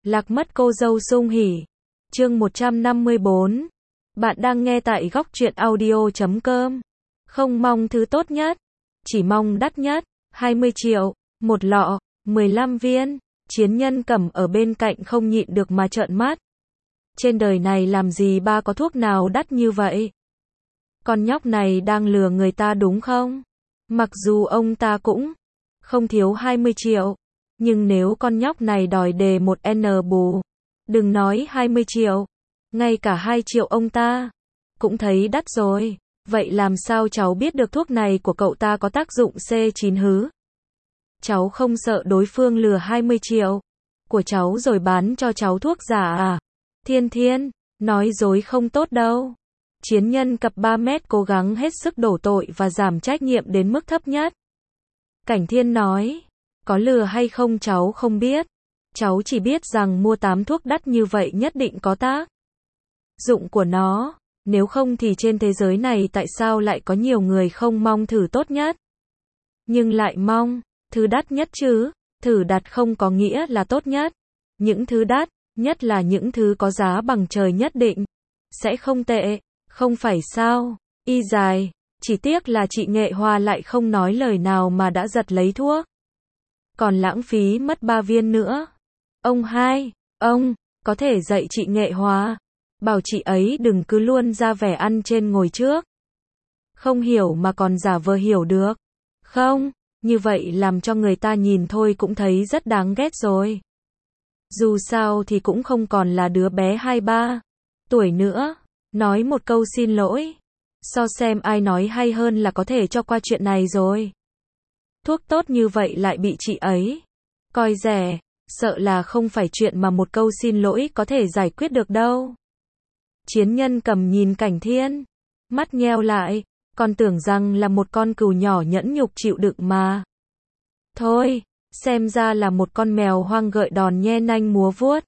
Lạc mất cô dâu sung hỉ. Chương 154. Bạn đang nghe tại góc truyện audio.com. Không mong thứ tốt nhất, chỉ mong đắt nhất. 20 triệu, một lọ, 15 viên. Chiến Nhân Cẩm ở bên cạnh không nhịn được mà trợn mắt. Trên đời này làm gì ba có thuốc nào đắt như vậy? Con nhóc này đang lừa người ta đúng không? Mặc dù ông ta cũng không thiếu 20 triệu. Nhưng nếu con nhóc này đòi đề một N bù, đừng nói 20 triệu, ngay cả 2 triệu ông ta cũng thấy đắt rồi. Vậy làm sao cháu biết được thuốc này của cậu ta có tác dụng C9 hứ? Cháu không sợ đối phương lừa 20 triệu của cháu rồi bán cho cháu thuốc giả à? Thiên Thiên, nói dối không tốt đâu. Chiến Nhân Cập 3 mét cố gắng hết sức đổ tội và giảm trách nhiệm đến mức thấp nhất. Cảnh Thiên nói, có lừa hay không cháu không biết. Cháu chỉ biết rằng mua 8 thuốc đắt như vậy nhất định có tác dụng của nó. Nếu không thì trên thế giới này tại sao lại có nhiều người không mong thử tốt nhất, nhưng lại mong thứ đắt nhất chứ? Thử đắt không có nghĩa là tốt nhất. Những thứ đắt nhất là những thứ có giá bằng trời nhất định sẽ không tệ, không phải sao? Y dài, chỉ tiếc là chị Nghệ Hoa lại không nói lời nào mà đã giật lấy thuốc. Còn lãng phí mất 3 viên nữa. Ông hai, ông có thể dạy chị Nghệ Hoa, bảo chị ấy đừng cứ luôn ra vẻ ăn trên ngồi trước. Không hiểu mà còn giả vờ hiểu được. Không, như vậy làm cho người ta nhìn thôi cũng thấy rất đáng ghét rồi. Dù sao thì cũng không còn là đứa bé 2-3 tuổi nữa. Nói một câu xin lỗi, so xem ai nói hay hơn là có thể cho qua chuyện này rồi. Thuốc tốt như vậy lại bị chị ấy coi rẻ, sợ là không phải chuyện mà một câu xin lỗi có thể giải quyết được đâu. Chiến Nhân Cẩm nhìn Cảnh Thiên, mắt nheo lại, còn tưởng rằng là một con cừu nhỏ nhẫn nhục chịu đựng mà. Thôi, xem ra là một con mèo hoang gợi đòn nhe nanh múa vuốt.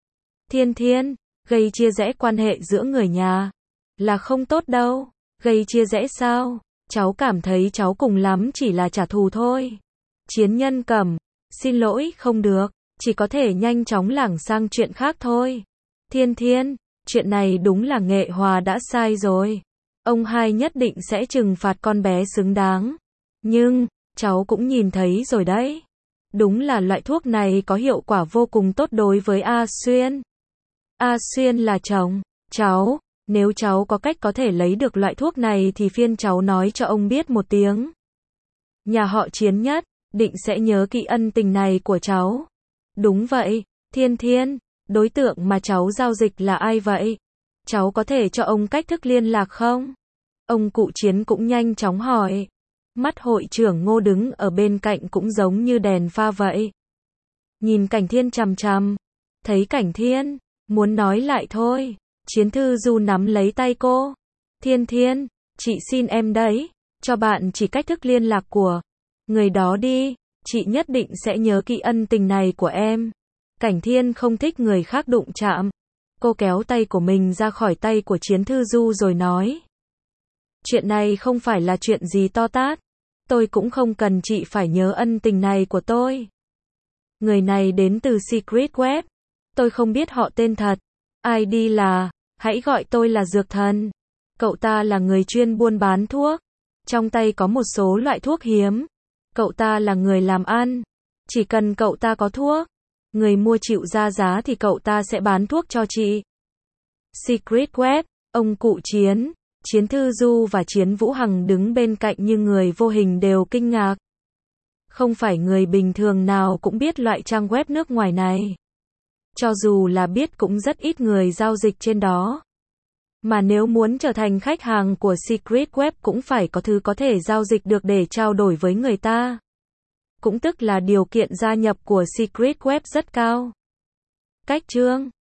Thiên Thiên, gây chia rẽ quan hệ giữa người nhà là không tốt đâu. Gây chia rẽ sao? Cháu cảm thấy cháu cùng lắm chỉ là trả thù thôi. Chiến Nhân Cẩm, xin lỗi không được, chỉ có thể nhanh chóng lảng sang chuyện khác thôi. Thiên Thiên, chuyện này đúng là Nghệ Hòa đã sai rồi. Ông hai nhất định sẽ trừng phạt con bé xứng đáng. Nhưng, cháu cũng nhìn thấy rồi đấy. Đúng là loại thuốc này có hiệu quả vô cùng tốt đối với A Xuyên. A Xuyên là chồng cháu. Nếu cháu có cách có thể lấy được loại thuốc này thì phiên cháu nói cho ông biết một tiếng. Nhà họ Chiến nhất định sẽ nhớ kỹ ân tình này của cháu. Đúng vậy, Thiên Thiên, đối tượng mà cháu giao dịch là ai vậy? Cháu có thể cho ông cách thức liên lạc không? Ông cụ Chiến cũng nhanh chóng hỏi. Mắt hội trưởng Ngô đứng ở bên cạnh cũng giống như đèn pha vậy. Nhìn Cảnh Thiên chằm chằm, thấy Cảnh Thiên muốn nói lại thôi. Chiến Thư Du nắm lấy tay cô. Thiên Thiên, chị xin em đấy, cho bạn chỉ cách thức liên lạc của người đó đi, chị nhất định sẽ nhớ kỹ ân tình này của em. Cảnh Thiên không thích người khác đụng chạm. Cô kéo tay của mình ra khỏi tay của Chiến Thư Du rồi nói. Chuyện này không phải là chuyện gì to tát. Tôi cũng không cần chị phải nhớ ân tình này của tôi. Người này đến từ Secret Web. Tôi không biết họ tên thật. ID là, hãy gọi tôi là Dược Thần. Cậu ta là người chuyên buôn bán thuốc. Trong tay có một số loại thuốc hiếm. Cậu ta là người làm ăn. Chỉ cần cậu ta có thuốc, người mua chịu ra giá thì cậu ta sẽ bán thuốc cho chị. Secret Web, ông cụ Chiến, Chiến Thư Du và Chiến Vũ Hằng đứng bên cạnh như người vô hình đều kinh ngạc. Không phải người bình thường nào cũng biết loại trang web nước ngoài này. Cho dù là biết cũng rất ít người giao dịch trên đó. Mà nếu muốn trở thành khách hàng của Secret Web cũng phải có thứ có thể giao dịch được để trao đổi với người ta. Cũng tức là điều kiện gia nhập của Secret Web rất cao. Cách chương